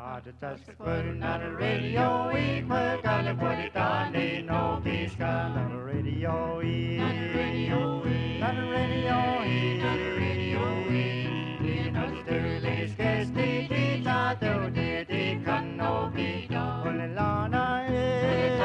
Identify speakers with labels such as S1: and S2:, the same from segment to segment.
S1: Just putting on the radio, we put on the put it on, ain't no peace on the radio, on the radio, on the radio, on the radio, you know the earliest guess they did not do, they can no be done. Well, Lana, it's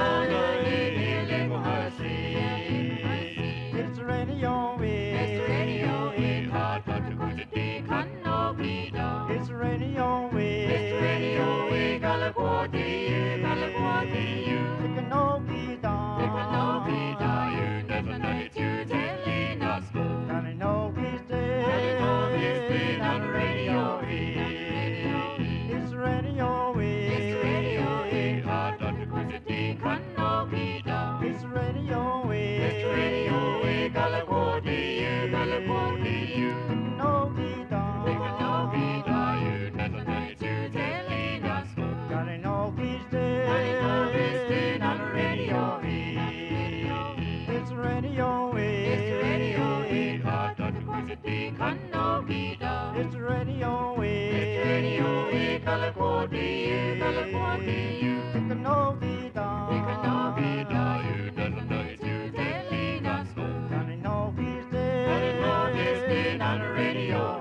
S1: the radio, it's the radio, it's hard but the good they can no be done. It's the radio, it's the radio, we got a quarter, you got a quarter, you can no be done. They can no be done, you never know it, you telling us good. Gonna know he's dead, gonna know he's dead on the radio, it's the radio, it's the radio, it's hard but the good they can no be done. It's the radio, it's the radio, we got a quarter, you got a quarter, you can no be done. They can no be done, you never know it, you telling us good. Gotta know he's dead, gotta know he's dead on the radio, it's the radio, it's the radio, it's hard but the good they can no be done. It's the radio, it's the radio, we got a quarter, you got a quarter, you can no be done. They can no be done, you never know it, you telling us good. Gotta know he's dead, gotta know he's dead on the radio.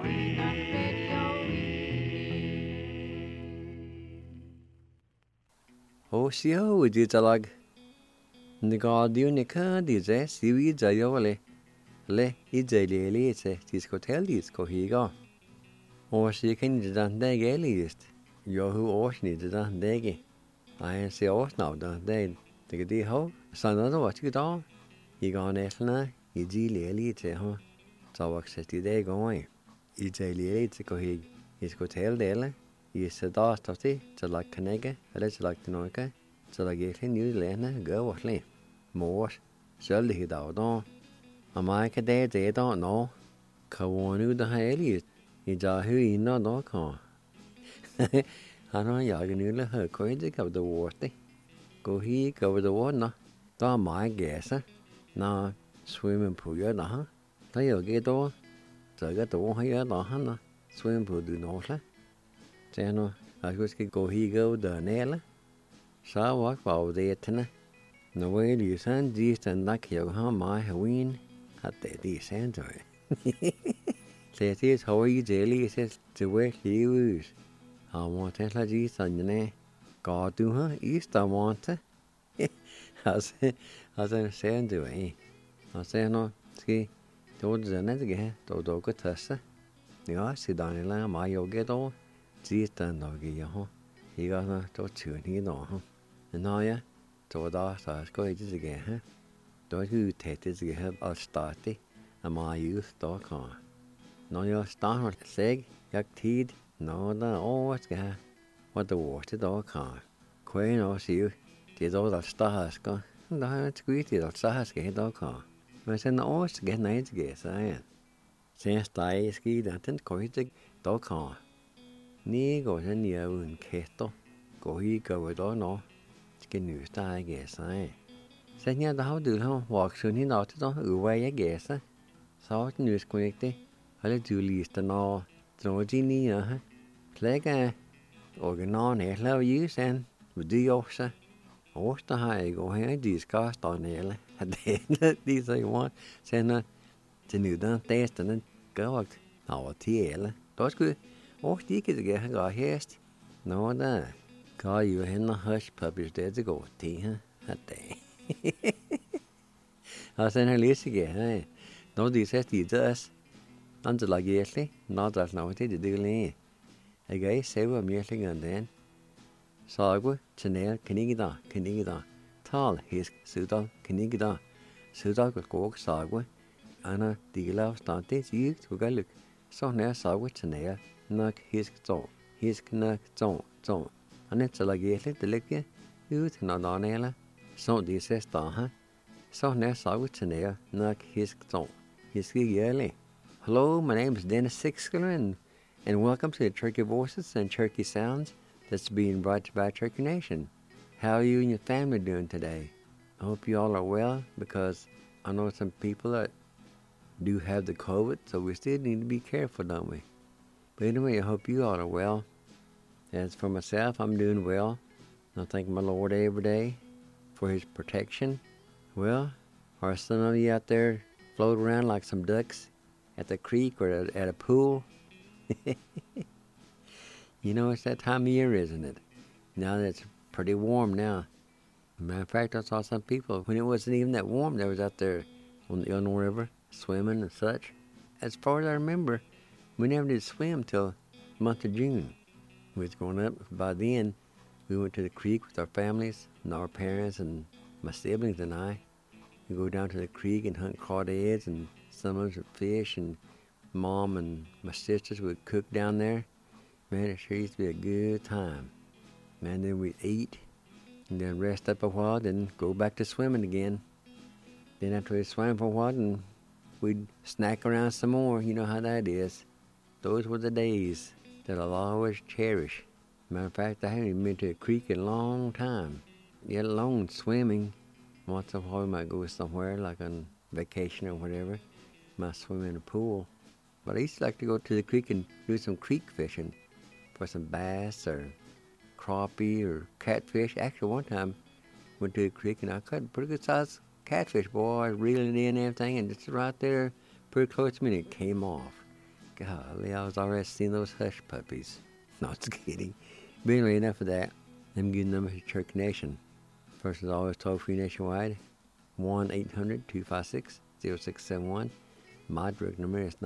S2: Osio with it alag. The guardian is a seaweed jayole. Le is a lily, it's a disco disco higa. Or she can do that day earliest. Yo who ocean is that day. I say off now, that day. The day ho, son of what you do. You gone Eslana, you deal lily, it's a ho. So I said today going. It's a lily, it's a cohig. It's go tell dele. You said that of the to like Canega, a little like the Noika. So like getting New Zealand, go what lay. More, surely he don't. Am I a day they don't know? Kawanu the Haley. It's a who in no dog. I know you knew her crazy of the water. Go he go the water. Don't my guess. Now swimming pool, huh? They get all. So I got the one here, no, swimming pool do no. Channel, I was go he go the nail. So walk vào the tenor. No way you send these and like your home my Halloween at the decent. Says it's how you daily says to where he was. I want to tell you something. God do her, East I want to. As I'm saying to me. I say no, ski, told the net again, to do good test. You are sit down in line, my yoga door. Just and doggy, he got a to tune he know. And now, yeah, to the stars go ages again, huh? Don't you take this again, I'll start it, and my youth dog on. No, you're starting to say, yak teed, no, the always got what the water dog on. Queen or see you, did all the stars go, and I squeezed the stars get dog on. I said, always get night guess, I am. Since I ski that didn't quite the dog on. Ní go ra nhiều un keto go hi go đó nó cái nữ ta ghé sai sẽ nhớ đó được không hoặc sự như đó đó quay ghé sa sao nữ connecte hay là Julius nó rồi gì nè ha lấy cái organ này là dưới sen video sa ủa ta hay go hay discuss tao này là để đi sai what sen nó chỉ nữ đó test nó cái hoặc nào thì là đó cứ oh, you get a guy here. No, no. Call you in the hush puppies there to go, tea, huh? That day. I sent her list again, eh? No, this has to do us. Until like yesterday, not that's not what they do. A guy say we're meeting and then. Sagwa, Chanel, Canigida. Tall, his Sudan, Canigida. Sudan could go Sagwa. Anna, the love started, you to go look. So now Sagwa, Chanel. Knock his zone, his knock zone. And it's like a little lick, you not on ella. So this is huh? So now saw with an knock his zone, his yearly. Hello, my name is Dennis Sixler, and welcome to the Turkey Voices and Turkey Sounds that's being brought to you by Turkey Nation. How are you and your family doing today? I hope you all are well, because I know some people that do have the COVID, so we still need to be careful, don't we? But anyway, I hope you all are well. As for myself, I'm doing well. I thank my Lord every day for His protection. Well, are some of you out there floating around like some ducks at the creek or at a pool? You know, it's that time of year, isn't it? Now that it's pretty warm now. Matter of fact, I saw some people, when it wasn't even that warm, they was out there on the Illinois River swimming and such. As far as I remember, we never did swim till the month of June. We was growing up. By then, we went to the creek with our families and our parents and my siblings and I. We go down to the creek and hunt crawdads and some of us would fish, and Mom and my sisters would cook down there. Man, it sure used to be a good time. Man, then we'd eat and then rest up a while, then go back to swimming again. Then after we swam for a while, and we'd snack around some more. You know how that is. Those were the days that I'll always cherish. Matter of fact, I haven't even been to a creek in a long time, yet alone swimming. Once in a while we might go somewhere, like on vacation or whatever. Might swim in a pool. But I used to like to go to the creek and do some creek fishing for some bass or crappie or catfish. Actually, one time went to the creek and I caught a pretty good sized catfish, boy. I was reeling it in and everything, and just right there, pretty close to me, and it came off. Golly, I was already seeing those hush puppies. Not kidding. But anyway, enough of that. Let me give the number to Cherokee Nation. First, is always toll-free nationwide, 1-800-256-0671. My direct number is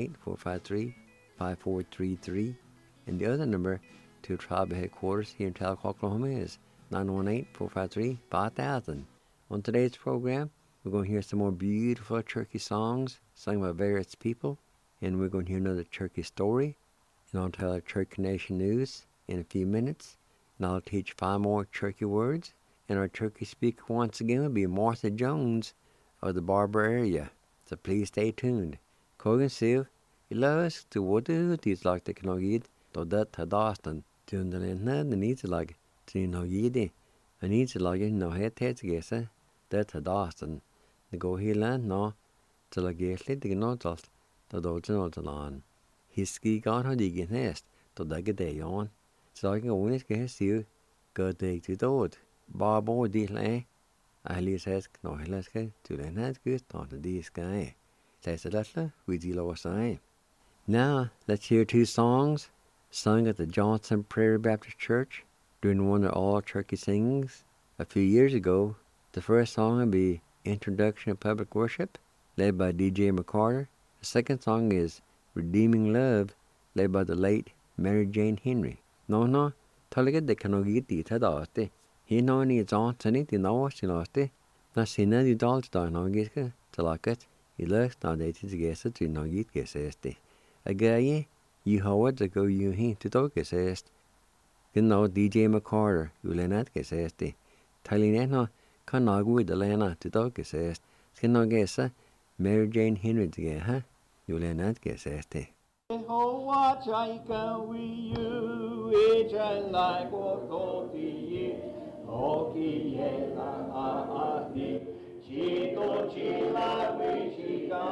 S2: 918-453-5433. And the other number to tribal headquarters here in Tahlequah, Oklahoma is 918-453-5000. On today's program, we're going to hear some more beautiful Cherokee songs sung by various people. And we're going to hear another Cherokee story. And I'll tell our Cherokee Nation news in a few minutes. And I'll teach 5 more Cherokee words. And our Cherokee speaker once again will be Martha Jones of the Barber area. So please stay tuned. Kogan Siv, ilas to what is like the Knogid, to that Tadastan, to the Lena, the needs like to Nogidi, and needs like no head heads guesser, that Tadastan. The go here land no, till I get lit the notos, the Dolce Notalan. His ski gone how dig nest, to dag a day on. So I can go in his guess you, go dig to dod. Barbo deal eh? I least ask no helaska to the net good on the sky. Says the letter, we deal over sign. Now, let's hear 2 songs sung at the Johnson Prairie Baptist Church during one of all Cherokee singings a few years ago. The first song will be Introduction of Public Worship, led by D.J. McCarter. The second song is Redeeming Love, led by the late Mary Jane Henry. No, talaga de kanogiti tadaste. He no ni Johnson it in our silaste. Na sina di dalta no giska talakat. He looks now dated to guess it to no git guess este. A guy, you howard to go you hint to talk guess est. You know DJ McCarter, you lenat guess este. Talineno canag with the lena to talk guess est. Skin no guess, Mary Jane Henry to get, huh? You lenat guess este.
S1: Oh, watch I can we you, which I like what Oki, Oki, Ahadi, Chito, Chila, Wichika,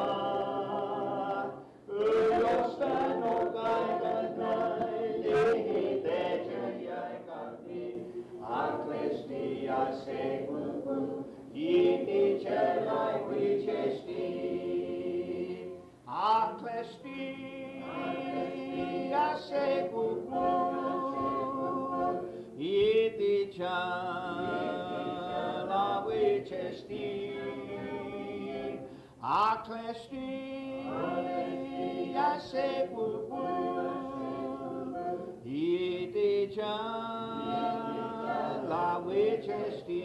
S1: Urostano, Gaita, Lehi, Tejan, Yakati, Aklesti, I say, Yiti, Chelai, Wichesti, Aklesti. I say kuku, iti chala wichesti, aklesti. I say kuku, iti chala wichesti.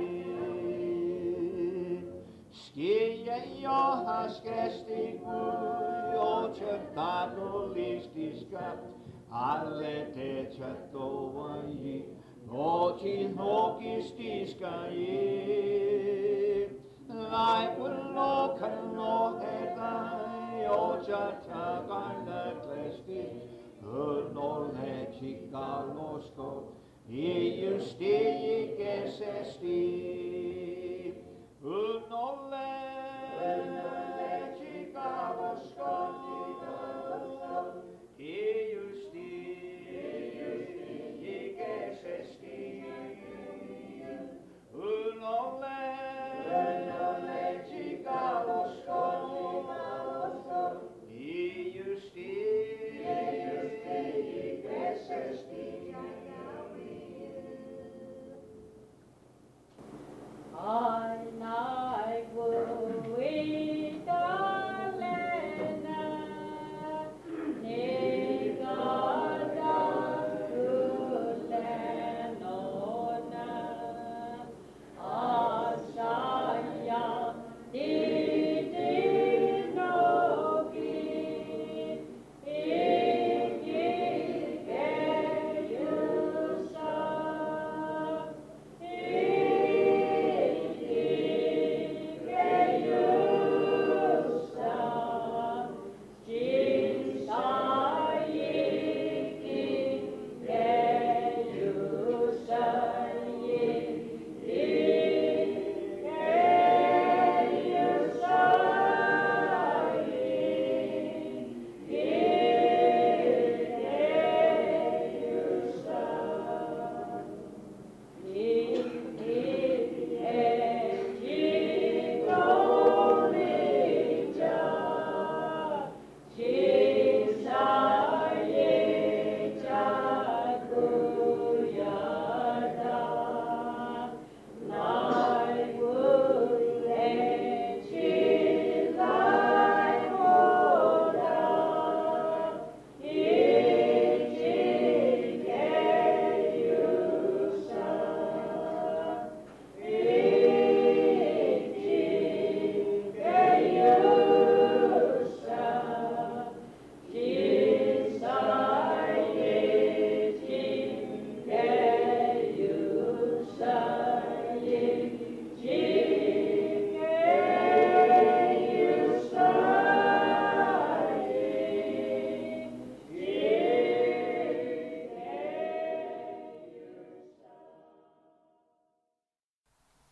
S1: Skije yo haskesti yo certato listi scat alle te certo vai noci noci stiscaie lai quello che no dai o certa ganna clesti non è cica losco e io stii che sesti non è cica losco e io stii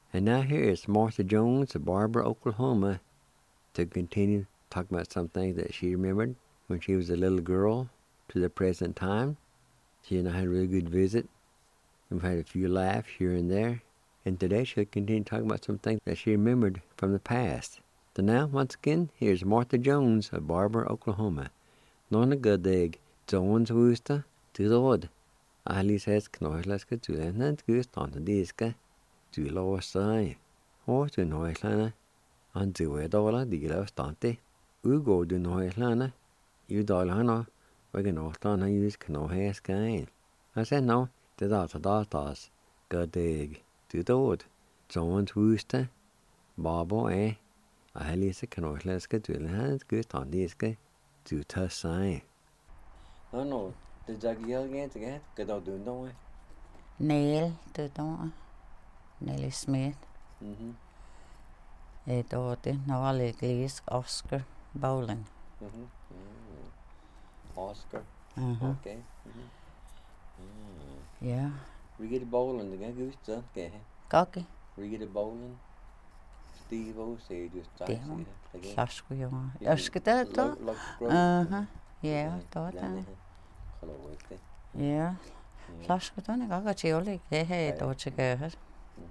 S2: And now here is Martha Jones of Barber, Oklahoma, to continue talking about some things that she remembered when she was a little girl to the present time. She and I had a really good visit. We've had a few laughs here and there. And today she'll continue talking about some things that she remembered from the past. So now, once again, here's Martha Jones of Barber, Oklahoma. Nona Godig, Jones Wooster, to the Lord. Ali says, Knoislaska to Lenant Gust on the Diska, to Lower Sai, or to Noislana, and to Wedola, the Gila Stante, Ugo do Noislana, you Dolhana, Wagon Ortana use Canohe Sky. I said, no, the datas, Godig, to the Lord. Jones Wooster, Barbo, Alisa Knoislaska to Lenant Gust on Diska, to Tussai. No. Did you yell again? Get out doing that way?
S3: Neil, Nelly Smith. Noel Iglesias, Oscar Bowling.
S2: Oscar. Okay.
S3: Yeah.
S2: We get a bowling again, goose, okay.
S3: Cocky.
S2: We get a bowling. Steve O say just taxi.
S3: Flash we on. Oscar, yeah, thought that. Yeah. Flash go down, I got Chioli, hey, don't you get it?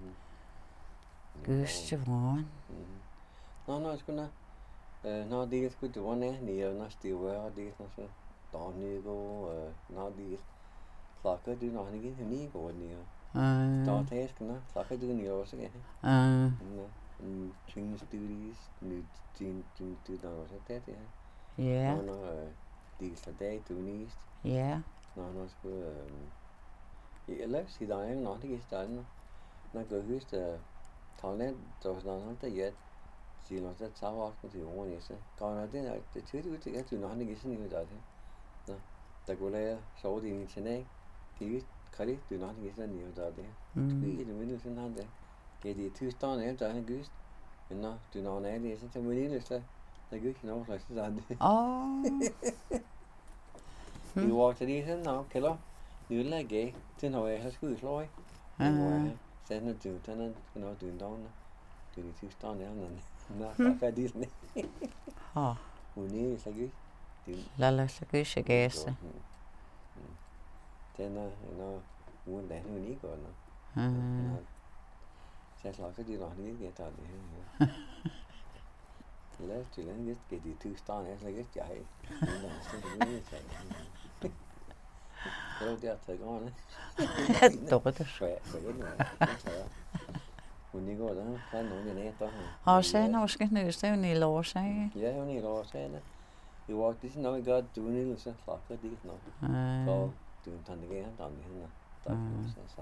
S3: Goose, you want?
S2: No, it's gonna. No, these good to one near, not still well, these not don't need go, not these. Like I do not need to need go near. Don't taste, no, like I do near us again. Change duties, new change to that,
S3: yeah.
S2: No, these today, two knees.
S3: Yeah.
S2: No, it's good. Ellers I dag er not ikke starten. Når jeg husker talent, så var det yet. Siden også tavvakten til ordene så. Kan det det tyder ud til at du når han ikke sådan noget der. Nå, der går lære så det i sin det kan du når han ikke sådan noget der. Det det mindre sådan han der. Det de tyster er der han gust. Men når du når han er det så må det så. Der går ikke noget slags sådan. Vi var til det sådan nå, kalder. Nu lægge til når jeg har skudt slå. Sen når du tænder når du down. Det er tyst down er nå, hvad det sådan. Hun er så godt.
S3: Lala så godt så gæse.
S2: Den når hun der nu ikke går nå. Så slår så det når ikke tager det her. Lad os til den lidt get de tyst down er så godt jeg. Det er det går ne. Hun ikke går der. Han nogen der der.
S3: Og så når skal nøste i lov sig.
S2: Ja, hun i lov sig det. Det var det sådan noget godt du nede så slap det ikke noget. Så du tager det igen der hende. Der så.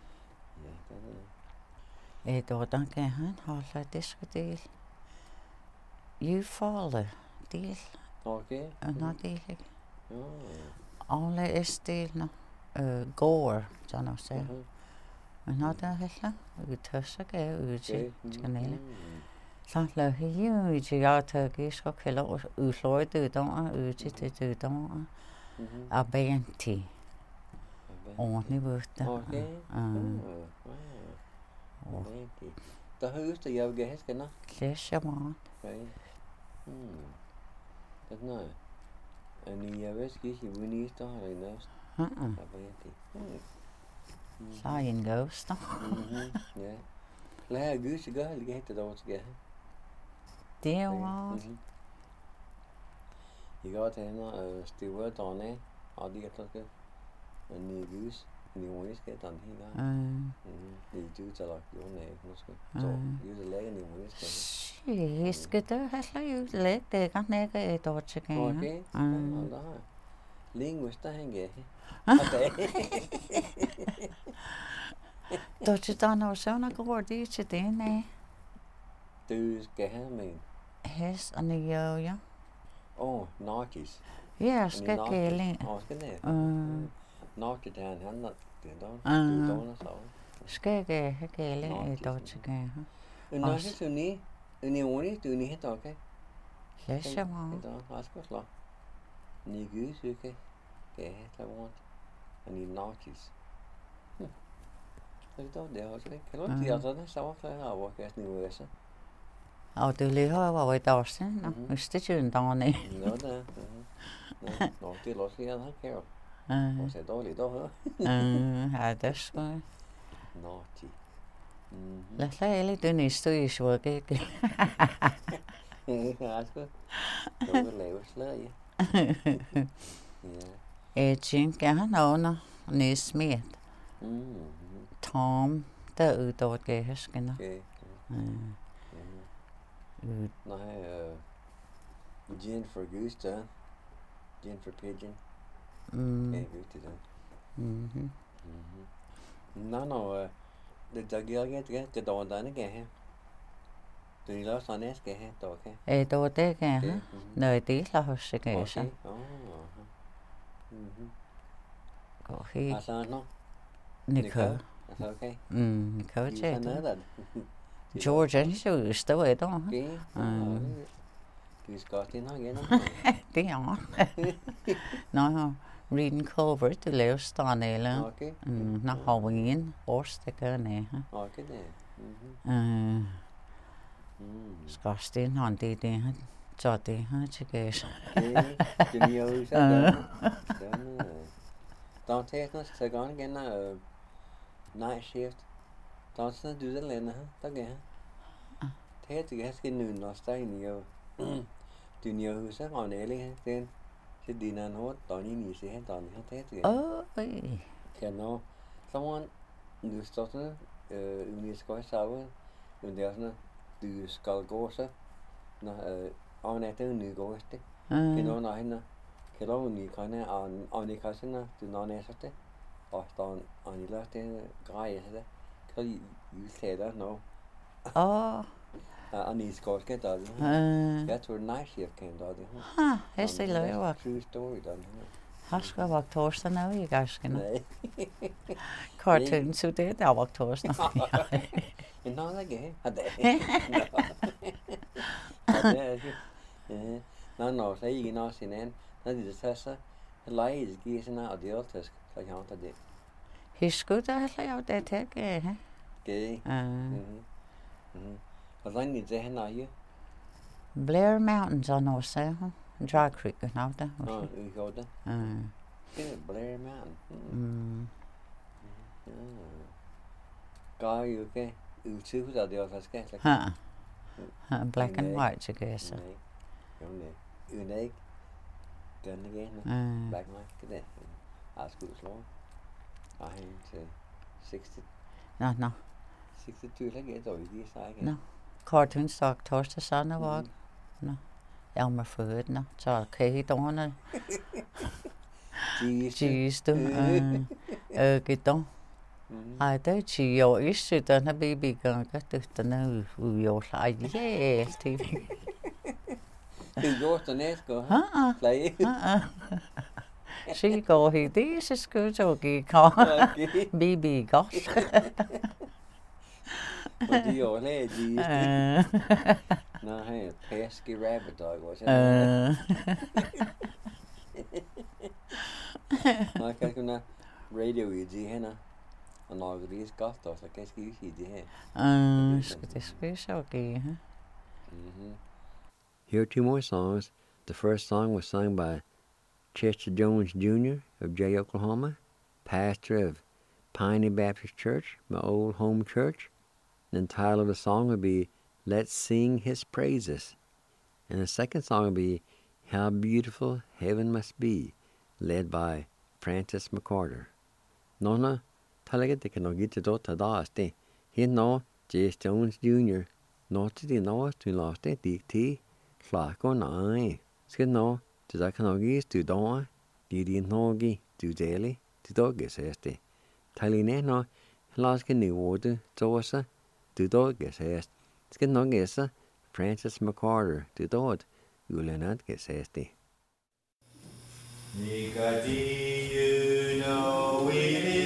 S2: Ja, det
S3: då kan han holde det skal del. You fall del.
S2: Okay.
S3: Nå del. Alle stil nå. Går sådan også. Men nå der heller. Vi tøser gav ud til kanalen. Så lad her ud til jeg tager så kalder udsløj det der ud til det der. Abenti. Ordentligt vurdet.
S2: Okay. Der høres det jeg vil have nå.
S3: Klæder mig.
S2: Det nej. En jeg ved ikke i Winnie der er næst.
S3: Så en ghost.
S2: Ja. Lad jeg gøse gør lige helt det over til.
S3: Det var.
S2: I går til hende Stewart Donne og de kan så en ny gøs. Ni skal den her. Det du tager jo nej måske. Så det lægger ni skal.
S3: Skal det have jo lægge det kan ikke et år til.
S2: Okay. Længe der hænger.
S3: Då til der når så når går det til det nej.
S2: Du skal have med.
S3: Hæs og ja.
S2: Narkis.
S3: Ja, skal gælde.
S2: Skal det. Narkis der han der. Det der så.
S3: Skal gælde et år til.
S2: Narkis du ni. Ni ordentligt du ni helt okay.
S3: Læs jeg mig.
S2: Det er også godt. Ni gys okay. Ja, der var. Og ni narkis. Ito de også. Kan du sige sådan så kan jeg over kan nu være så.
S3: Og det lige har været også, nå, hvis det er en dag ned.
S2: Nå da. Nå, det er også lige han kan jo. Og så dårligt dog.
S3: Ja, det er sgu.
S2: Nå, ti.
S3: Lad os lade lidt den historie, så ikke?
S2: Ja, sgu. Det var lavet slag, ja.
S3: Jeg tænker, han under Nesmet. Tom, der udover gæsken.
S2: Okay. Nej, Gin for goose, da. Gin for pigeon. Okay, good to do. No, det der giver det der var denne gav her. Det er lavet sådan en skal her, der okay.
S3: Det var det, ja. Nej, det er klart hos sig,
S2: Okay.
S3: Gå helt.
S2: Altså, no.
S3: Nicole.
S2: Altså, okay.
S3: Nicole,
S2: Det er noget.
S3: George, han så jo stå i dag.
S2: Okay. Du skal også ind igen.
S3: Det er han. Nå, Reading Culver, det laver stående.
S2: Okay.
S3: Nå, Halloween, års, det gør ned.
S2: Okay, det.
S3: Skal sten han det han så det han til gæs.
S2: Det er jo så der. Der tager noget så går igen night shift. Der er sådan du der længe her. Der gør. Det er det skal nu når stein jo. Du nye hus er on eli her. Den det dinan hot der ni se her der her det. Kan nå. Someone nu starter uniskoi saver. Men det er sådan du skal gå så. Når avnætter nu går det. Kan nå når hende. Kan du nu kan an kasserne du når næste det. Og der anila det grejer det. Kan du se der nå. Ani skal skal der. Jeg tror night shift kan der det.
S3: Hæst det løber.
S2: True story der.
S3: Har skal vagt torsdag nu i gasken.
S2: Nej.
S3: Cartoon så det der vagt torsdag.
S2: Nå, det er det. Nå, så er I ikke også hinanden. Når det er så leger giver sådan noget, og det er altid, så kan jeg tage det.
S3: Husker du det, jeg det til, ikke?
S2: Okay. Og så er det her nøje.
S3: Blair Mountains er noget, sagde hun. Dry Creek, og det.
S2: Nå, vi gjorde det. Det er Blair Mountain. Gør I okay? YouTube der det også skal slet.
S3: Black and white så kan jeg så.
S2: Nej. Unik. Den igen. Black and white det. Jeg skulle slå. Jeg til 60.
S3: Nå.
S2: 62 lagi då i sig.
S3: Nå. Cartoon stock torsdag sådan var. Nå. Jeg må født nå. Så kan I dårne. Jeez du. Gitter. Ej, det er 10 år i den her babygang, den er ude ej, ja, det
S2: Det gjorde den næste, play.
S3: Så går he det, så skal så gå baby godt.
S2: Og de år lagde de. Nå, han pesky rabbit dog også. Nå, kan kunne radio i de her. Og når det er godt, så kan jeg ikke sige det her.
S3: Skal det spise okay, huh?
S2: Here are two more songs. The first song was sung by Chester Jones Jr. of Jay, Oklahoma, pastor of Piney Baptist Church, my old home church. And the title of the song would be Let's Sing His Praises. And the second song would be How Beautiful Heaven Must Be, led by Francis McCarter. Nona, talaga det kan nog ikke då ta das det. Hen nå Chester Jones Jr. Nå til det nå til last det til slag og nej. Skal nå det der kan nog ikke du då. Det er nog du dele. Det dog says det. Taline nå last kan ni orde så så det dog says. Skal nog så Francis McCarter det dog ulenat says det.
S1: Nicody, you know we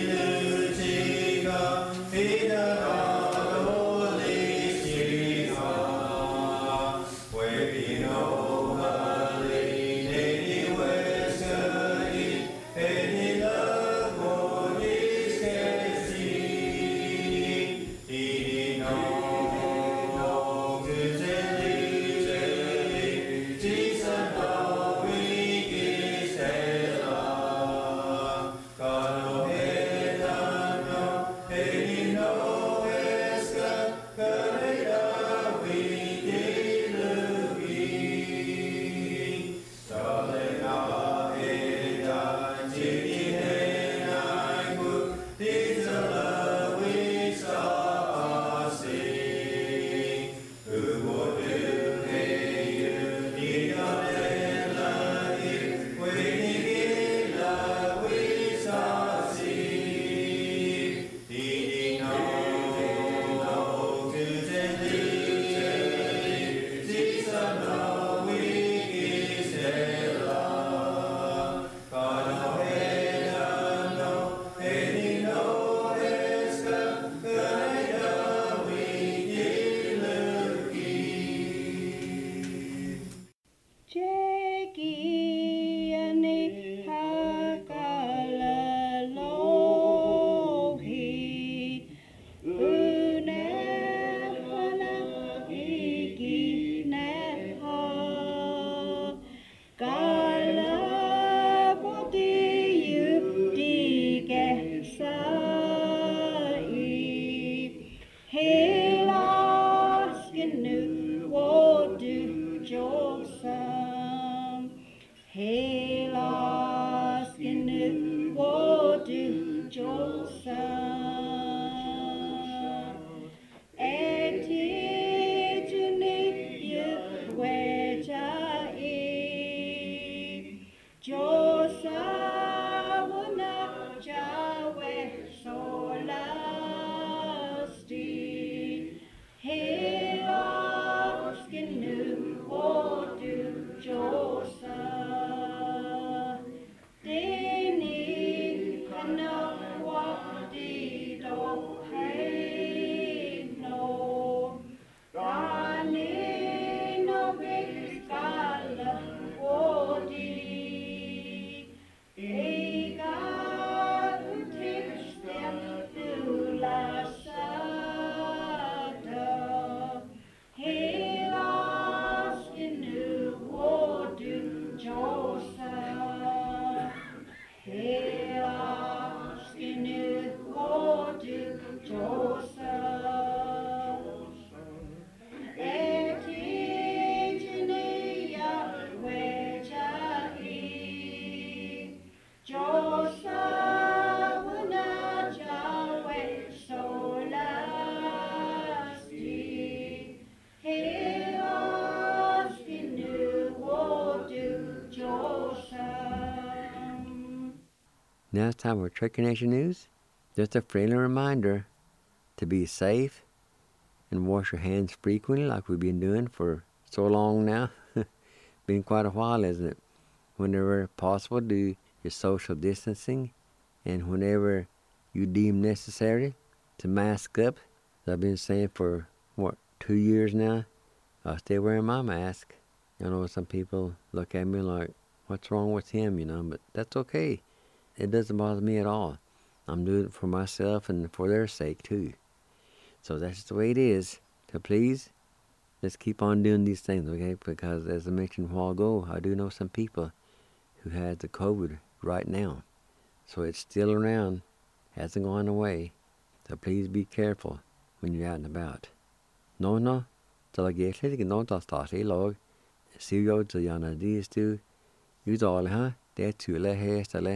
S2: Now it's time for Trucker Nation News. Just a friendly reminder to be safe and wash your hands frequently like we've been doing for so long now. Been quite a while, isn't it? Whenever possible, do your social distancing, and whenever you deem necessary to mask up. As I've been saying for, 2 years now, I stay wearing my mask. I know some people look at me like, what's wrong with him, but that's okay. It doesn't bother me at all. I'm doing it for myself and for their sake too. So that's just the way it is. So please, let's keep on doing these things, okay? Because as I mentioned a while ago, I do know some people who has the COVID right now. So it's still around, hasn't gone away. So please be careful when you're out and about. No, så jeg egentlig ikke noe til å starte I lag. Sier jo til gjerne de stu, utale her, det tulle hest, eller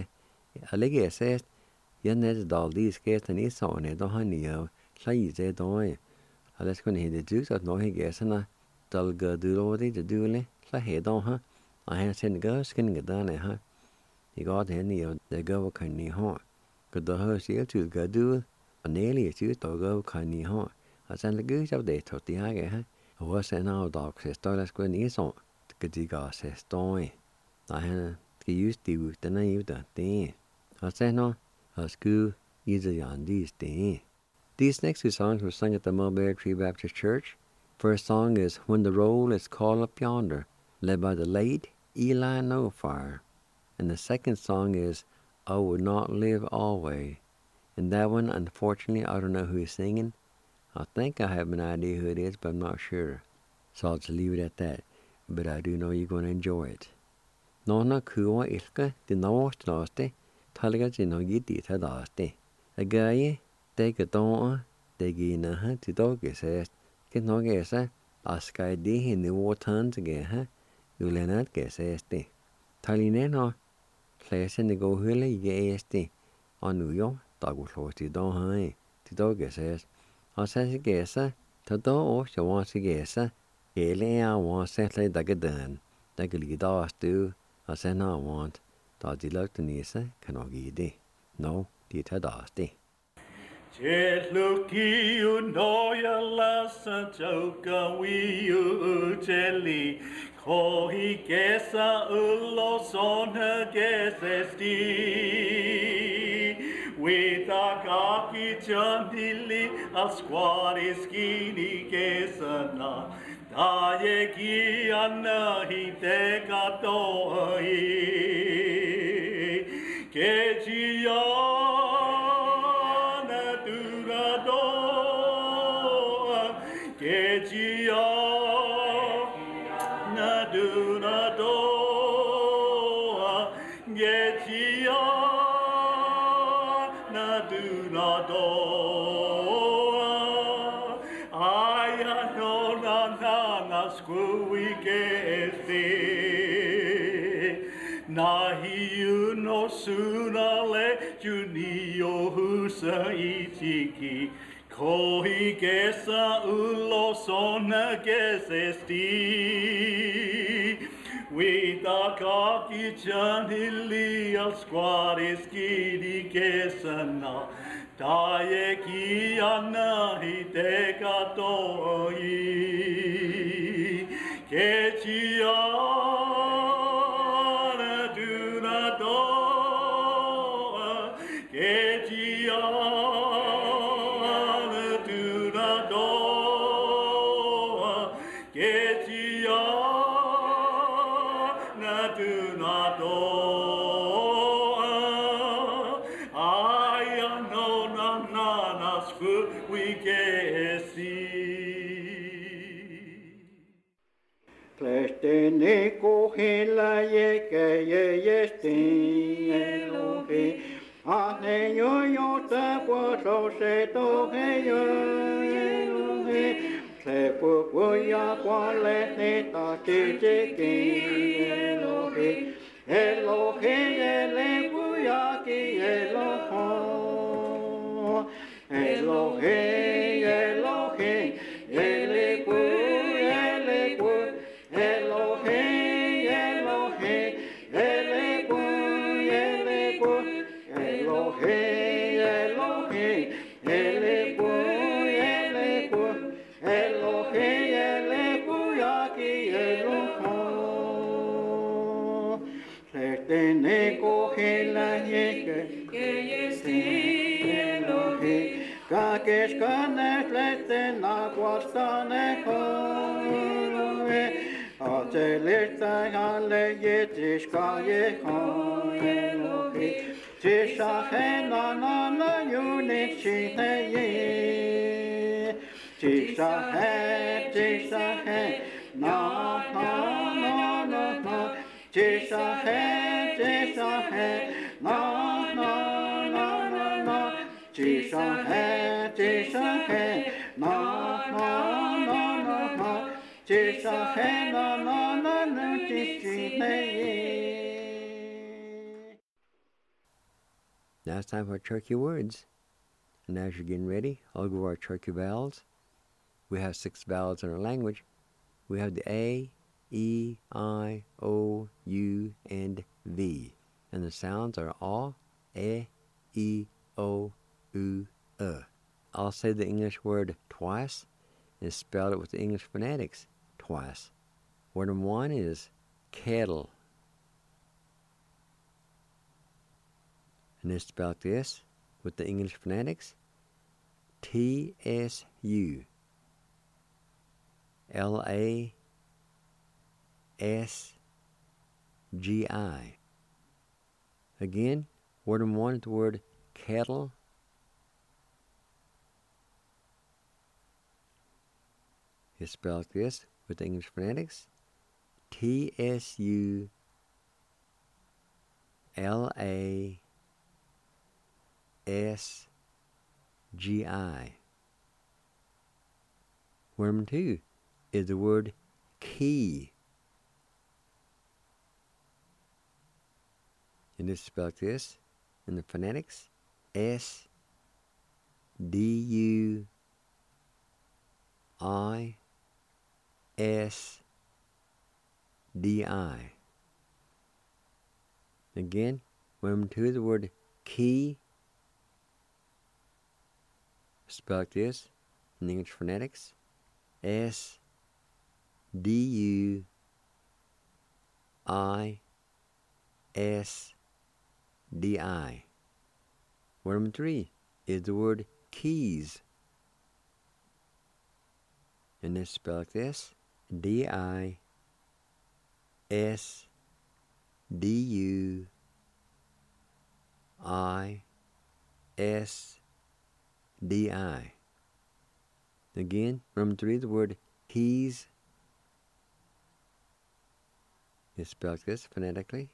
S2: jeg sest, gjerne det dal de sketen I sånne, da han jo, kleise da. Eller skulle hende du, at nå jeg sånne, dal gødul over det dule, kleise da her. Og han sender gøy, skinner derne her. I går henne jo, det gøy kan ni ha. Gødda høy sier til gødul, og nælig ut, og gøy kan ni ha. Og sen gøy av det, tot de her. Og sen av dag, så står det skulle ni sånn, det de ga seg stå. Da han skal just de ut, den ut av det. Og sen nå, og skulle either on these days. These next two songs were sung at the Mulberry Tree Baptist Church. First song is When the Roll is Called Up Yonder, led by the late Eli Nofire. And the second song is I Would Not Live Always. And that one, unfortunately, I don't know who is singing. I think I have an idea who it is, but I'm not sure. So I'll just leave it at that. But I do know you're going to enjoy it. Nona kuwa ilka, the north laste, Talaga jino gidi tadaste. A guy, take a don, they gina her to dog says, get no guessa, ask I de in the war tons again, you let not guess este. Talineno, place in the go hula este. On New York, dog will close the don high, to dog says. I says a guessa, to do or she wants a guessa. Ele I want settle like a done. Like a little dog do, I said no want. Da de lagt nese kan og gi det. Nå, de tar das det.
S1: Lucky you know your lesson joke we you jelly. Kohi gesa ullo son gesesti. With a kaki chandili a squad is skinny gesana. Da ye gi anna hi te katoi. Que Gianna Durado, que Gianna Durado, que Gianna Durado. I know na squi que Nahi you no sooner let you nio husa ichiki. Kohi gesa ulo sona gesesti. With a kaki chanili al squad skidi gesana. Daye ki anahi te katoi. Kechia.
S4: Plestene kohela ye ke ye stin elohe
S1: a ne yo yo te po so se to he yo se po ya kwa le ne ta chi chi ki Elohi Elohi ele pu ya ki Eloho Elohi Elohi ele pu Elohi Elohi ele pu Elohi Elohi ele pu Elohi ele pu ya ki Eloho Setene kohe la yeke Elohi Kakes kanes lete na kwastane koe Atelista hale yetis kaye Elohi Tisha he na na yunik shine ye Tisha he na Tisha he na Tisha he na Tisha he na
S2: Now it's time for Cherokee words. And as you're getting ready, I'll go over our Cherokee vowels. We have 6 vowels in our language. We have the A, E, I, O, U, and V. And the sounds are A, E, O, U, I'll say the English word twice and spell it with the English phonetics twice. Word number 1 is kettle. And it's spelled this with the English phonetics T-S-U L-A-S-G-I. Again, word number 1 is the word kettle. It's spelled this with the English phonetics T-S-U-L-A-S-G-I. Word number 2 is the word key. And it's spelled this in the phonetics S-D-U-I-S-D-I. Again, word number 2 is the word key. Spelled this in English phonetics S-D-U-I-S-D-I. Word number 3 is the word keys. And it's spelled this D-I-S-D-U-I-S-D-I. Again, number 3, the word keys is spelled this phonetically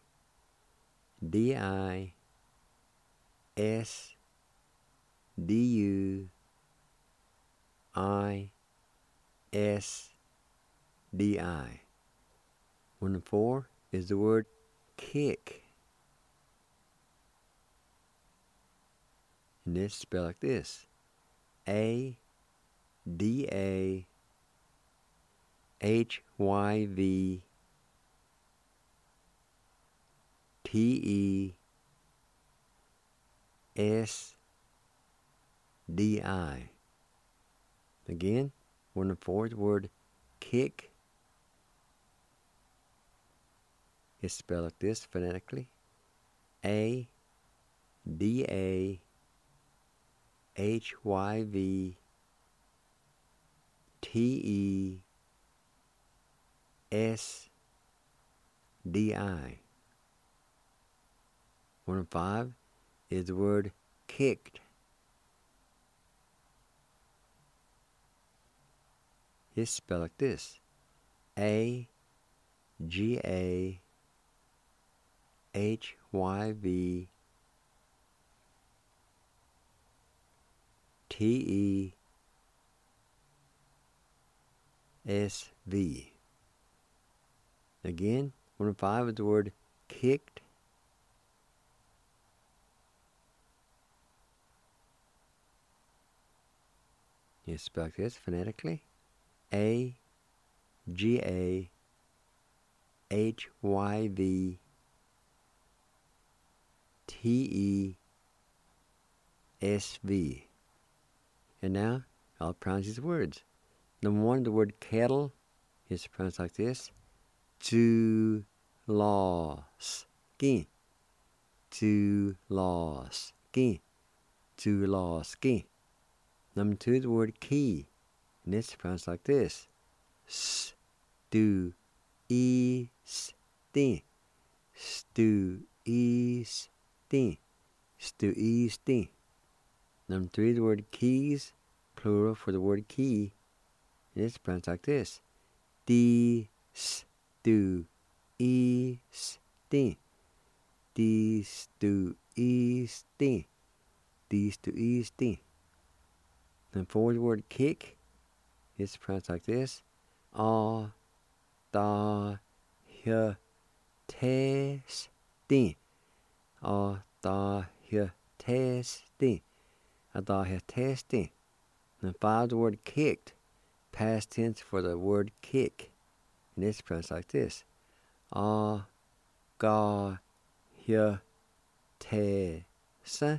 S2: D-I-S-D-U-I-S-D-I. One and 4 is the word kick. And it's spelled like this A-D-A-H-Y-V-T-E-S-D-I. Again, 1 and 4 is the word kick. It's spelled like this phonetically A-D-A-H-Y-V-T-E-S-D-I. 1 and 5 is the word kicked. It's spelled like this A-G-A-H-Y-V T-E-S-V. Again, 1 and 5 is the word kicked. You spell this phonetically. A-G-A-H-Y-V-T-E-S-V. And now, I'll pronounce these words. Number 1, the word kettle is pronounced like this. Tulosky. Tulosky. Tulosky. Number 2, the word key. And it's pronounced like this. Stu-east-ing. Stu-east-ing. Stu-east-ing. Number 3, the word keys. Plural for the word key. And it's pronounced like this. D-stu-east-ing. D-stu-east-ing. D-stu-east-ing. Number 4, the word kick. It's pronounced like this. A-da-hy-testing. A-da-hy-testing. A-da-hy-testing. Number 5, the word kicked. Past tense for the word kick. And it's pronounced like this. A-ga-hy-tesa.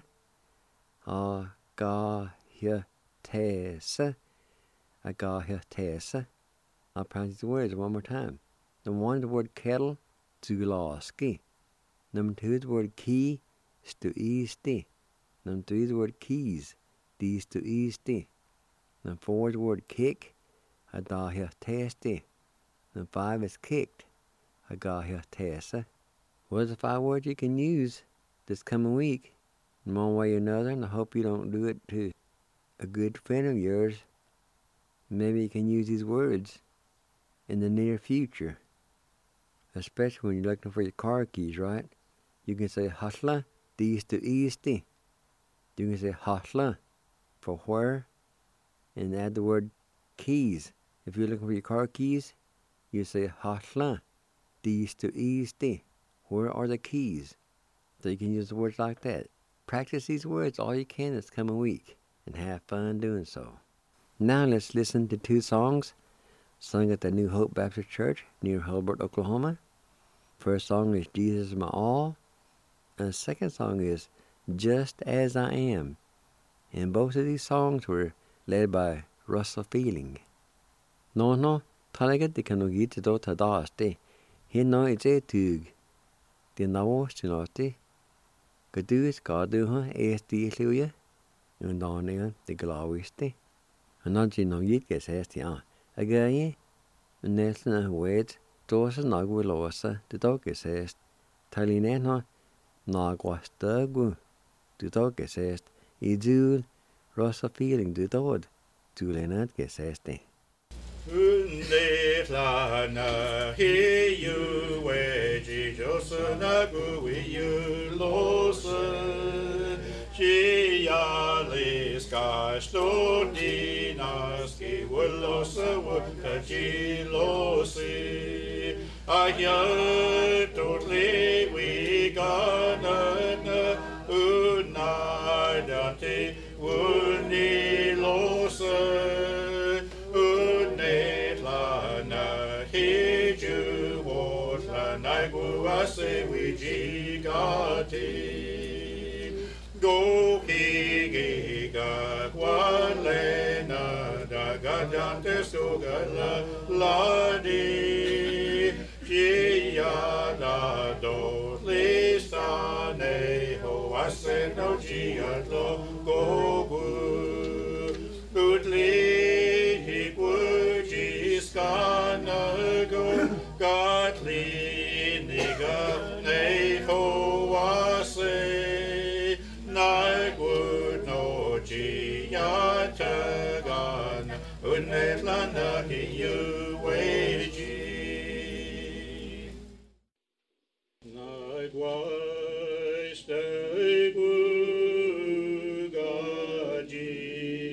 S2: A-ga-hy-tesa. A-ga-hy-tesa. I'll pronounce the words one more time. Number 1, the word kettle. Tulosky. Number 2, the word key. Stu-easty. Number 3, the word keys. D-stu-easty. Number 4, the word kick. A-da-hy-testy. Number 5 is kicked. A-ga-hy-tesa. What are the 5 words you can use this coming week in one way or another? And I hope you don't do it to a good friend of yours. Maybe you can use these words in the near future. Especially when you're looking for your car keys, right? You can say hustler, D-stu-easty. You can say hustler for where, and add the word keys. If you're looking for your car keys, you say hustler, D-stu-easty. Where are the keys? So you can use the words like that. Practice these words all you can this coming week, and have fun doing so. Now let's listen to 2 songs sung at the New Hope Baptist Church near Hobart, Oklahoma. First song is Jesus is My All, and the second song is Just As I Am. And both of these songs were led by Russell Feeling. No, talaga di kanugi to tadaste. He no ite tug. Di nawo sinote. Gadu is gadu ha esti luya. And donegan di glawiste. And not no yit gets esti on. Again, and Nelson wait. Dosa nagwilosa. The dog is est. Talineno nagwastagu. The dog is est. Idul Russell Feeling the dog. Tulenat gets esti.
S1: Unletlana he you weji josana gu you losa she yalis kasto dinaski wulosa wakaji losi aya totally we gonna unadate wuni losa Naiguase wijigati go higiga kwalena dagadante sugala ladi Gia do listane ho aseno giatlo gogu goodly higwuji skana go godly Unnetlana you wage. Likewise, the Gugaji.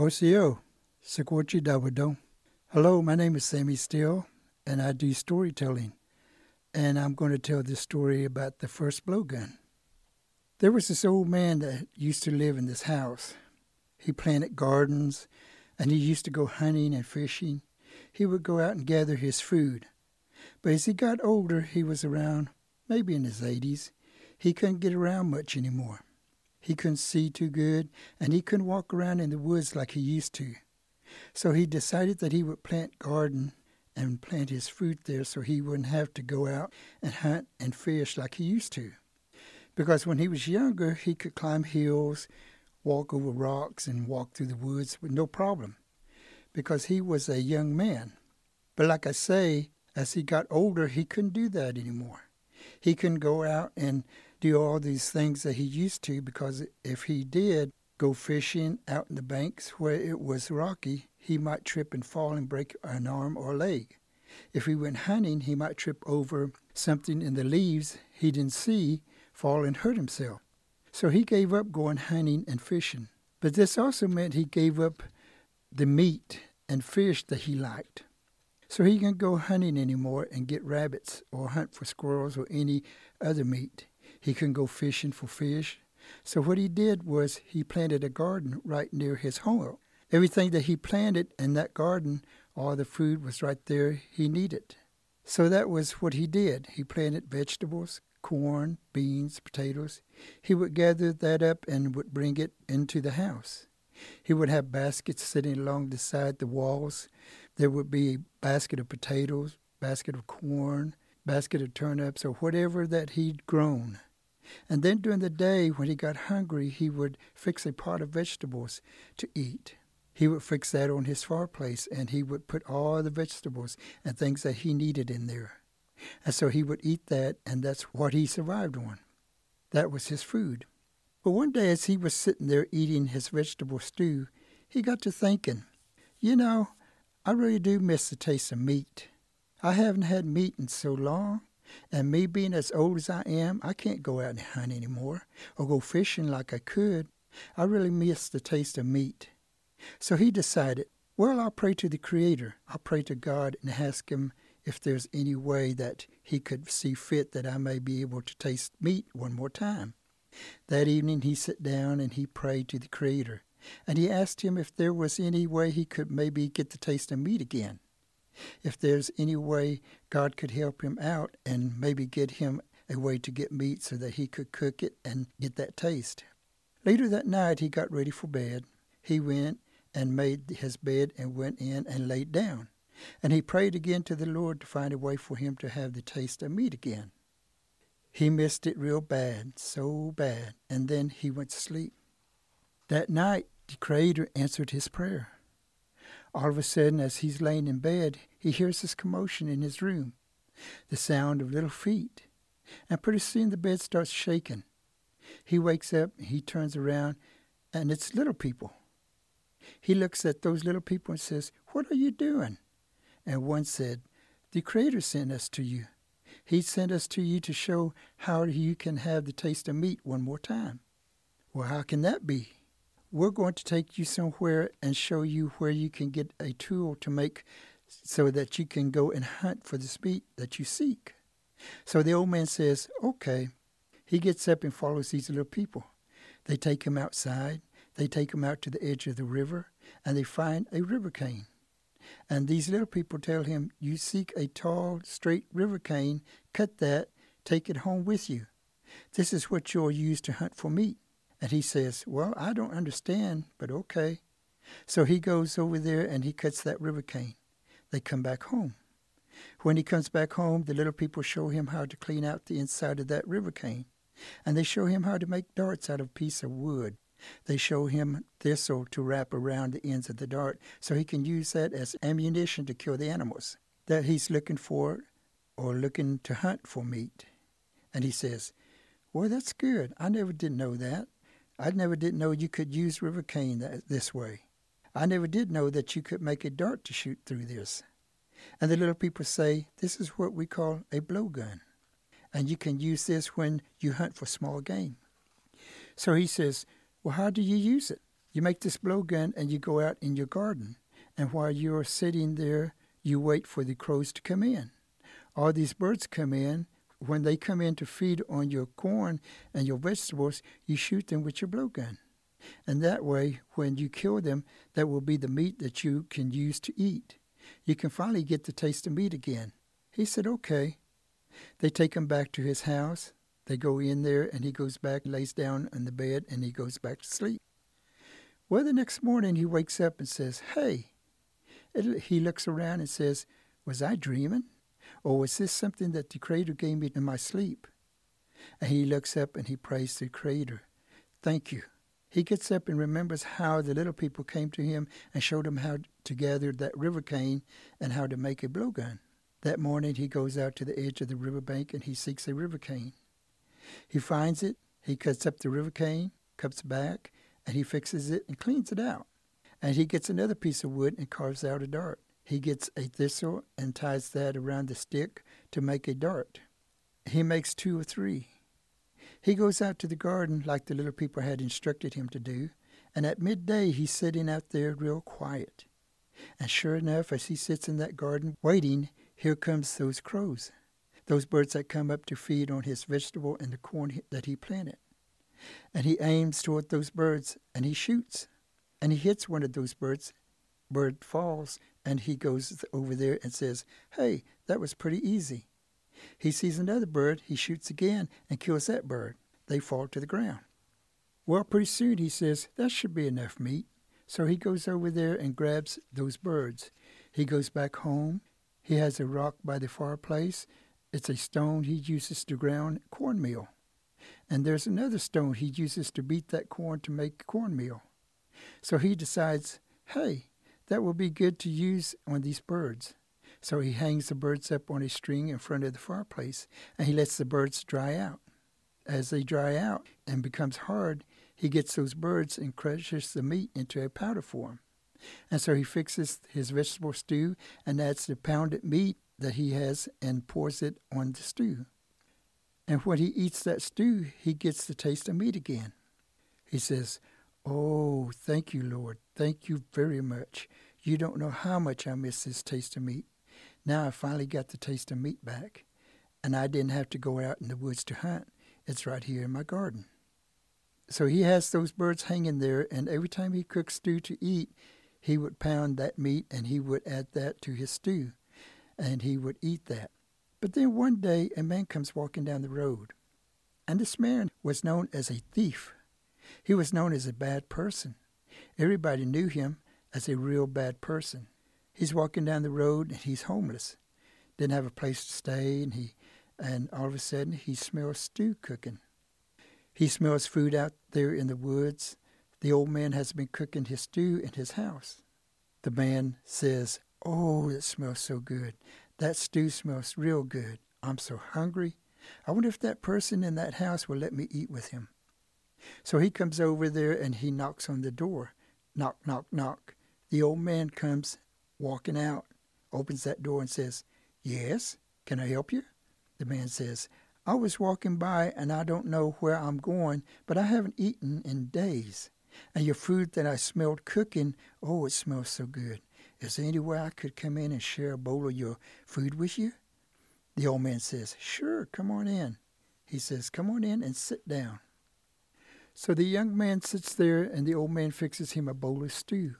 S4: Osio, Sequochi Dawado. Hello, my name is Sammy Steele, and I do storytelling. And I'm going to tell this story about the first blowgun. There was this old man that used to live in this house. He planted gardens, and he used to go hunting and fishing. He would go out and gather his food. But as he got older, he was around, maybe in his 80s. He couldn't get around much anymore. He couldn't see too good, and he couldn't walk around in the woods like he used to. So he decided that he would plant garden and plant his fruit there so he wouldn't have to go out and hunt and fish like he used to. Because when he was younger, he could climb hills, walk over rocks, and walk through the woods with no problem, because he was a young man. But like I say, as he got older, he couldn't do that anymore. He couldn't go out and do all these things that he used to, because if he did go fishing out in the banks where it was rocky, he might trip and fall and break an arm or leg. If he went hunting, he might trip over something in the leaves he didn't see, fall and hurt himself. So he gave up going hunting and fishing. But this also meant he gave up the meat and fish that he liked. So he couldn't go hunting anymore and get rabbits or hunt for squirrels or any other meat. He couldn't go fishing for fish. So what he did was he planted a garden right near his home. Everything that he planted in that garden, all the food was right there he needed. So that was what he did. He planted vegetables, corn, beans, potatoes. He would gather that up and would bring it into the house. He would have baskets sitting along the side, the walls. There would be a basket of potatoes, basket of corn, basket of turnips, or whatever that he'd grown. And then during the day, when he got hungry, he would fix a pot of vegetables to eat. He would fix that on his fireplace, and he would put all the vegetables and things that he needed in there. And so he would eat that, and that's what he survived on. That was his food. But one day as he was sitting there eating his vegetable stew, he got to thinking, I really do miss the taste of meat. I haven't had meat in so long, and me being as old as I am, I can't go out and hunt anymore or go fishing like I could. I really miss the taste of meat. So he decided, well, I'll pray to the Creator. I'll pray to God and ask Him if there's any way that He could see fit that I may be able to taste meat one more time. That evening he sat down and he prayed to the Creator. And he asked Him if there was any way he could maybe get the taste of meat again. If there's any way God could help him out and maybe get him a way to get meat so that he could cook it and get that taste. Later that night he got ready for bed. He went and made his bed and went in and laid down. And he prayed again to the Lord to find a way for him to have the taste of meat again. He missed it real bad, so bad, and then he went to sleep. That night, the Creator answered his prayer. All of a sudden, as he's laying in bed, he hears this commotion in his room, the sound of little feet, and pretty soon the bed starts shaking. He wakes up, he turns around, and it's little people. He looks at those little people and says, "What are you doing?" And one said, "The Creator sent us to you. He sent us to you to show how you can have the taste of meat one more time." "Well, how can that be?" "We're going to take you somewhere and show you where you can get a tool to make so that you can go and hunt for this meat that you seek." So the old man says, "Okay." He gets up and follows these little people. They take him outside. They take him out to the edge of the river, and they find a river cane. And these little people tell him, "You seek a tall, straight river cane, cut that, take it home with you. This is what you'll use to hunt for meat." And he says, "Well, I don't understand, but okay." So he goes over there and he cuts that river cane. They come back home. When he comes back home, the little people show him how to clean out the inside of that river cane. And they show him how to make darts out of a piece of wood. They show him thistle to wrap around the ends of the dart so he can use that as ammunition to kill the animals that he's looking for or looking to hunt for meat. And he says, "Well, that's good. I never did know that. I never did know you could use river cane this way. I never did know that you could make a dart to shoot through this." And the little people say, "This is what we call a blowgun. And you can use this when you hunt for small game." So he says, "Well, how do you use it?" You make this blowgun and you go out in your garden. And while you're sitting there, you wait for the crows to come in. All these birds come in. When they come in to feed on your corn and your vegetables, you shoot them with your blowgun. And that way, when you kill them, that will be the meat that you can use to eat. You can finally get the taste of meat again. He said, okay. They take him back to his house. They go in there, and he goes back, lays down on the bed, and he goes back to sleep. Well, the next morning, he wakes up and says, hey. He looks around and says, was I dreaming? Or was this something that the Creator gave me in my sleep? And he looks up and he prays to the Creator. Thank you. He gets up and remembers how the little people came to him and showed him how to gather that river cane and how to make a blowgun. That morning he goes out to the edge of the riverbank and he seeks a river cane. He finds it, he cuts up the river cane, comes back, and he fixes it and cleans it out. And he gets another piece of wood and carves out a dart. He gets a thistle and ties that around the stick to make a dart. He makes 2 or 3. He goes out to the garden like the little people had instructed him to do, and at midday he's sitting out there real quiet. And sure enough, as he sits in that garden waiting, here comes those crows, those birds that come up to feed on his vegetable and the corn that he planted. And he aims toward those birds, and he shoots, and he hits one of those birds. Bird falls, and he goes over there and says, hey, that was pretty easy. He sees another bird, he shoots again and kills that bird. They fall to the ground. Well, pretty soon he says, that should be enough meat. So he goes over there and grabs those birds. He goes back home. He has a rock by the fireplace. It's a stone he uses to ground cornmeal. And there's another stone he uses to beat that corn to make cornmeal. So he decides, hey, that will be good to use on these birds. So he hangs the birds up on a string in front of the fireplace, and he lets the birds dry out. As they dry out and becomes hard, he gets those birds and crushes the meat into a powder form. And so he fixes his vegetable stew and adds the pounded meat that he has and pours it on the stew. And when he eats that stew, he gets the taste of meat again. He says, oh, thank you, Lord. Thank you very much. You don't know how much I miss this taste of meat. Now I finally got the taste of meat back, and I didn't have to go out in the woods to hunt. It's right here in my garden. So he has those birds hanging there, and every time he cooks stew to eat, he would pound that meat, and he would add that to his stew, and he would eat that. But then one day, a man comes walking down the road, and this man was known as a thief. He was known as a bad person. Everybody knew him as a real bad person. He's walking down the road, and he's homeless. Didn't have a place to stay, and all of a sudden, he smells stew cooking. He smells food out there in the woods. The old man has been cooking his stew in his house. The man says, oh, it smells so good. That stew smells real good. I'm so hungry. I wonder if that person in that house will let me eat with him. So he comes over there and he knocks on the door. Knock, knock, knock. The old man comes walking out, opens that door and says, yes, can I help you? The man says, I was walking by and I don't know where I'm going, but I haven't eaten in days. And your food that I smelled cooking, oh, it smells so good. Is there any way I could come in and share a bowl of your food with you? The old man says, sure, come on in. He says, come on in and sit down. So the young man sits there and the old man fixes him a bowl of stew.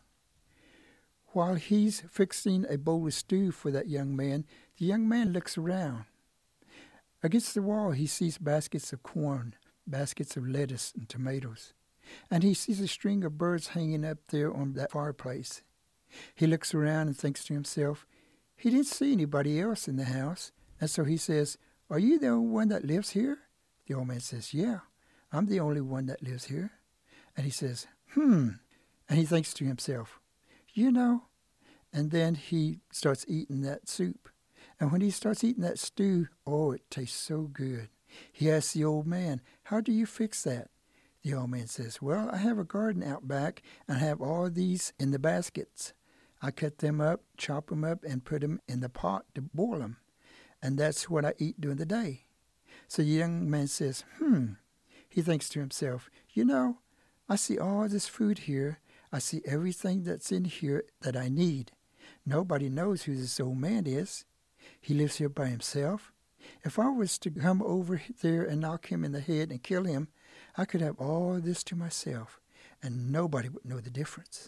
S4: While he's fixing a bowl of stew for that young man, the young man looks around. Against the wall, he sees baskets of corn, baskets of lettuce and tomatoes. And he sees a string of birds hanging up there on that fireplace. He looks around and thinks to himself, he didn't see anybody else in the house. And so he says, are you the only one that lives here? The old man says, yeah, I'm the only one that lives here. And he says, And he thinks to himself, you know. And then he starts eating that soup. And when he starts eating that stew, oh, it tastes so good. He asks the old man, how do you fix that? The old man says, well, I have a garden out back and I have all these in the baskets. I cut them up, chop them up, and put them in the pot to boil them. And that's what I eat during the day. So the young man says, He thinks to himself, you know, I see all this food here, I see everything that's in here that I need. Nobody knows who this old man is. He lives here by himself. If I was to come over there and knock him in the head and kill him, I could have all this to myself, and nobody would know the difference.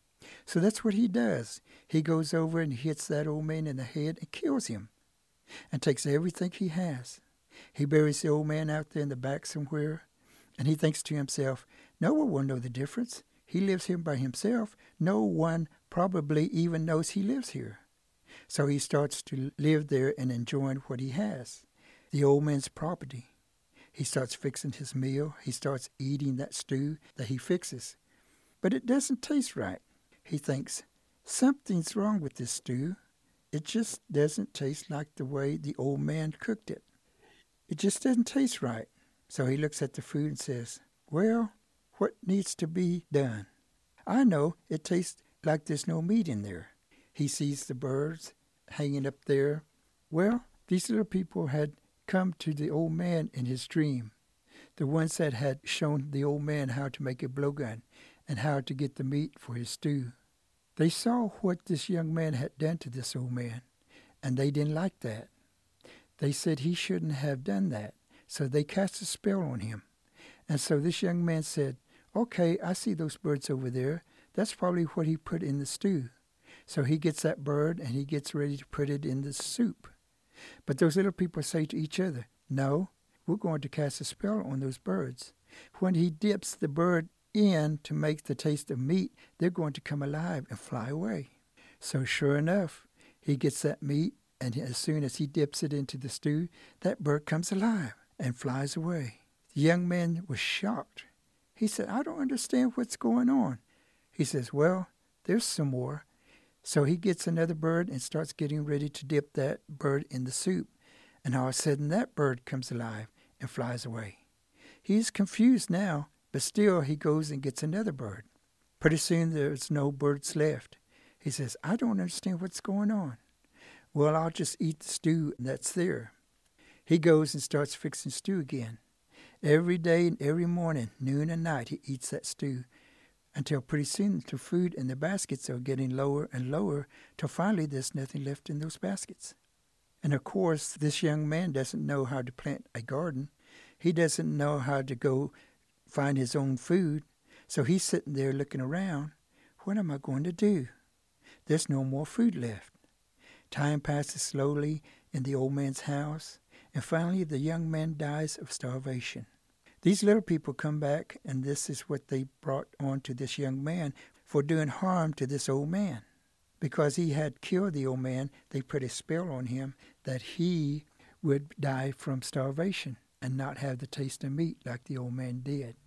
S4: So that's what he does. He goes over and hits that old man in the head and kills him, and takes everything he has. He buries the old man out there in the back somewhere, and he thinks to himself, no one will know the difference. He lives here by himself. No one probably even knows he lives here. So he starts to live there and enjoying what he has, the old man's property. He starts fixing his meal. He starts eating that stew that he fixes. But it doesn't taste right. He thinks, something's wrong with this stew. It just doesn't taste like the way the old man cooked it. It just doesn't taste right. So he looks at the food and says, well, what needs to be done? I know it tastes like there's no meat in there. He sees the birds hanging up there. Well, these little people had come to the old man in his dream, the ones that had shown the old man how to make a blowgun and how to get the meat for his stew. They saw what this young man had done to this old man, and they didn't like that. They said he shouldn't have done that, so they cast a spell on him. And so this young man said, okay, I see those birds over there. That's probably what he put in the stew. So he gets that bird and he gets ready to put it in the soup. But those little people say to each other, no, we're going to cast a spell on those birds. When he dips the bird in to make the taste of meat, they're going to come alive and fly away. So sure enough, he gets that meat, and as soon as he dips it into the stew, that bird comes alive and flies away. The young man was shocked. He said, I don't understand what's going on. He says, well, there's some more. So he gets another bird and starts getting ready to dip that bird in the soup. And all of a sudden, that bird comes alive and flies away. He's confused now, but still he goes and gets another bird. Pretty soon, there's no birds left. He says, I don't understand what's going on. Well, I'll just eat the stew that's there. He goes and starts fixing stew again. Every day and every morning, noon and night, he eats that stew, until pretty soon the food in the baskets are getting lower and lower, till finally there's nothing left in those baskets. And of course, this young man doesn't know how to plant a garden. He doesn't know how to go find his own food. So he's sitting there looking around. What am I going to do? There's no more food left. Time passes slowly in the old man's house, and finally the young man dies of starvation. These little people come back, and this is what they brought on to this young man for doing harm to this old man. Because he had killed the old man, they put a spell on him that he would die from starvation and not have the taste of meat like the old man did.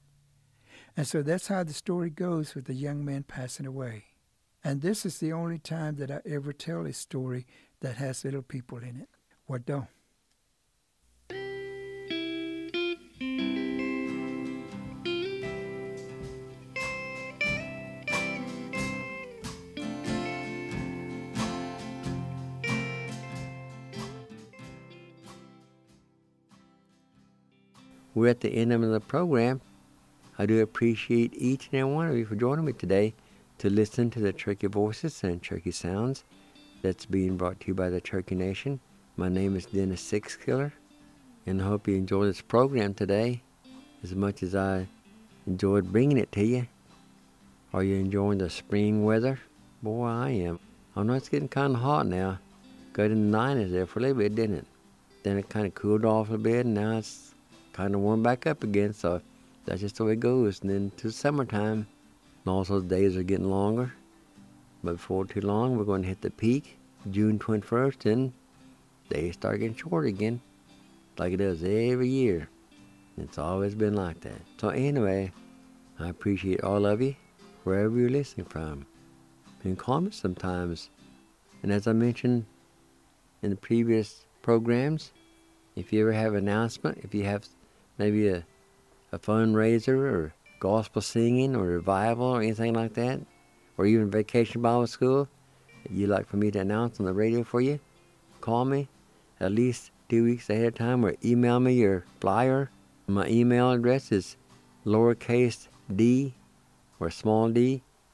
S4: And so that's how the story goes with the young man passing away. And this is the only time that I ever tell a story that has little people in it. What don't?
S2: We're at the end of the program. I do appreciate each and every one of you for joining me today to listen to the Turkey Voices and Turkey Sounds that's being brought to you by the Turkey Nation. My name is Dennis Sixkiller, and I hope you enjoy this program today as much as I enjoyed bringing it to you. Are you enjoying the spring weather? Boy, I am. I know it's getting kind of hot now. Got in the 90s there for a little bit, didn't it? Then it kind of cooled off a bit, and now it's kind of warm back up again, so that's just the way it goes. And then to summertime, and also the days are getting longer. But before too long, we're going to hit the peak, June 21st, and days start getting short again, like it does every year. It's always been like that. So anyway, I appreciate all of you, wherever you're listening from. You can call me sometimes. And as I mentioned in the previous programs, if you ever have an announcement, if you have maybe a fundraiser or gospel singing or revival or anything like that, or even Vacation Bible School that you'd like for me to announce on the radio for you, call me at least 2 weeks ahead of time or email me your flyer. My email address is lowercase d or small d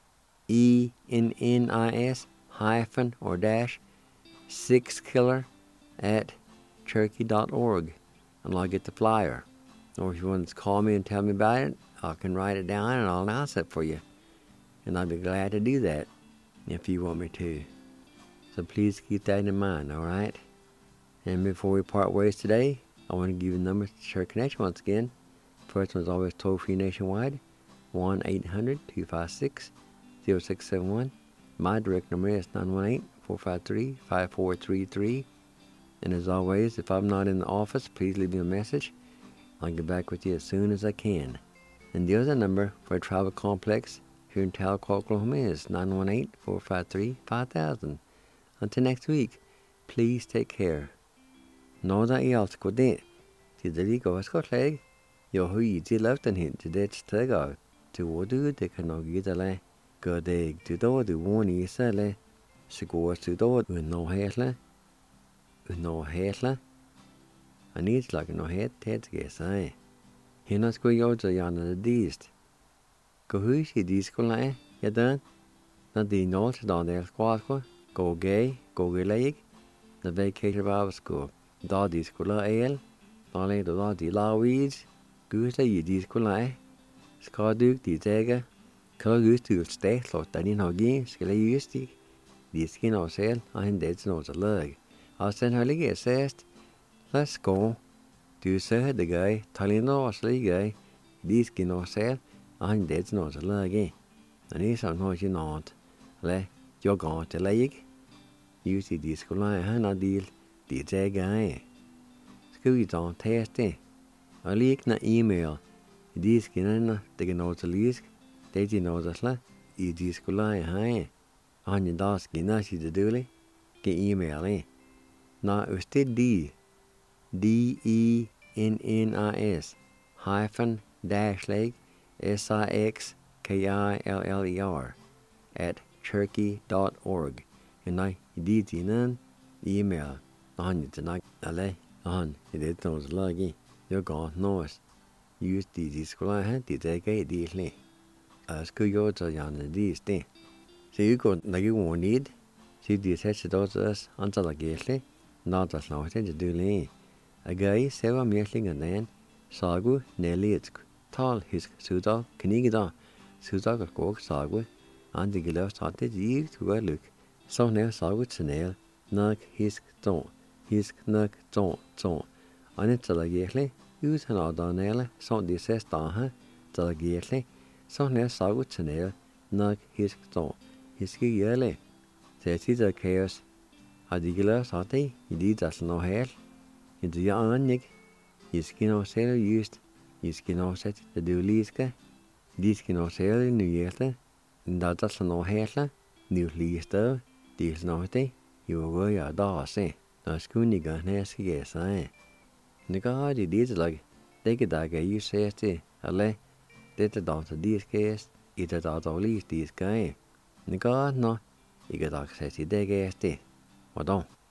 S2: ENNIS hyphen or dash 6killer at cherokee.org, and I'll get the flyer. Or if you want to call me and tell me about it, I can write it down and I'll announce it for you. And I'll be glad to do that if you want me to. So please keep that in mind, all right? And before we part ways today, I want to give you the number to Share Connection once again. First one's always toll-free nationwide, 1-800-256-0671. My direct number is 918-453-5433. And as always, if I'm not in the office, please leave me a message. I'll get back with you as soon as I can. And the other number for a travel complex here in Tahlequah, Oklahoma is 918-453-5000. Until next week, please take care. Know that you also go there. To the league of Scott Leg, your who you did left and hint to that stag out. To what do they cannot get a lay. Go dig to do the one is a lay. She goes to do it with no hair. With no hair. I need like no head, head guess, eh? He not go out to yon the deest. Go who she disco lie, ya done? Not the notes down there squad go gay, go leg. The vacation Bible school. Da disco la ale. Only the law de la weeds. Goose ye disco lie. Skaduk the tagger. Call used to stay so that in her game, skill used to. The skin or sail, I'm dead nose a leg. I'll send her leg assessed. Let's go. Du say the guy, telling no guy, this skin or sail, I'm dead nose a leg. And he's on how you not. Le, you're going to leg. You see this school line, Hannah deal, the guy. School don't test it. I leak na email. This skin, they can know the least. They know the sla. This school line, hi. On your dog skin, she's the dooley. Get email, eh? Now, it was still DENNIS hyphen dash leg SIXKILLER at cherokee.org. And I did in email on you tonight. On it is those luggy. You're gone noise. Use the school I had to take a deal. School you to yon these things. So you go like you won't need. See the attached to us until the gately. Not as long as you do lay. A guy, several measling and then, Sagu, Nellietsk, tall his Suda, Knigida, Suda Gok, Sagu, and the Gillow started ye to a look. So now Sagu Chanel, Nug his don't, his nug don't. On it to the gately, use an ordinary, so this says Daha, to the gately, so now Sagu Chanel, Nug his don't, his yearly. Says he's a chaos. A digger sati, he did as no hair. Into young nick, his skin or sailor used, his skin or set the duliska, this skin or sailor in New Year's, and that's no hair, new leaster, this naughty, you were your dog, say. No schooniga, nasty, yes, I. The guard, he did like, take a dagger, you say, a lay, did the daughter this case, it at all least this guy. The guard, no, you get access to the gas, Well, don't.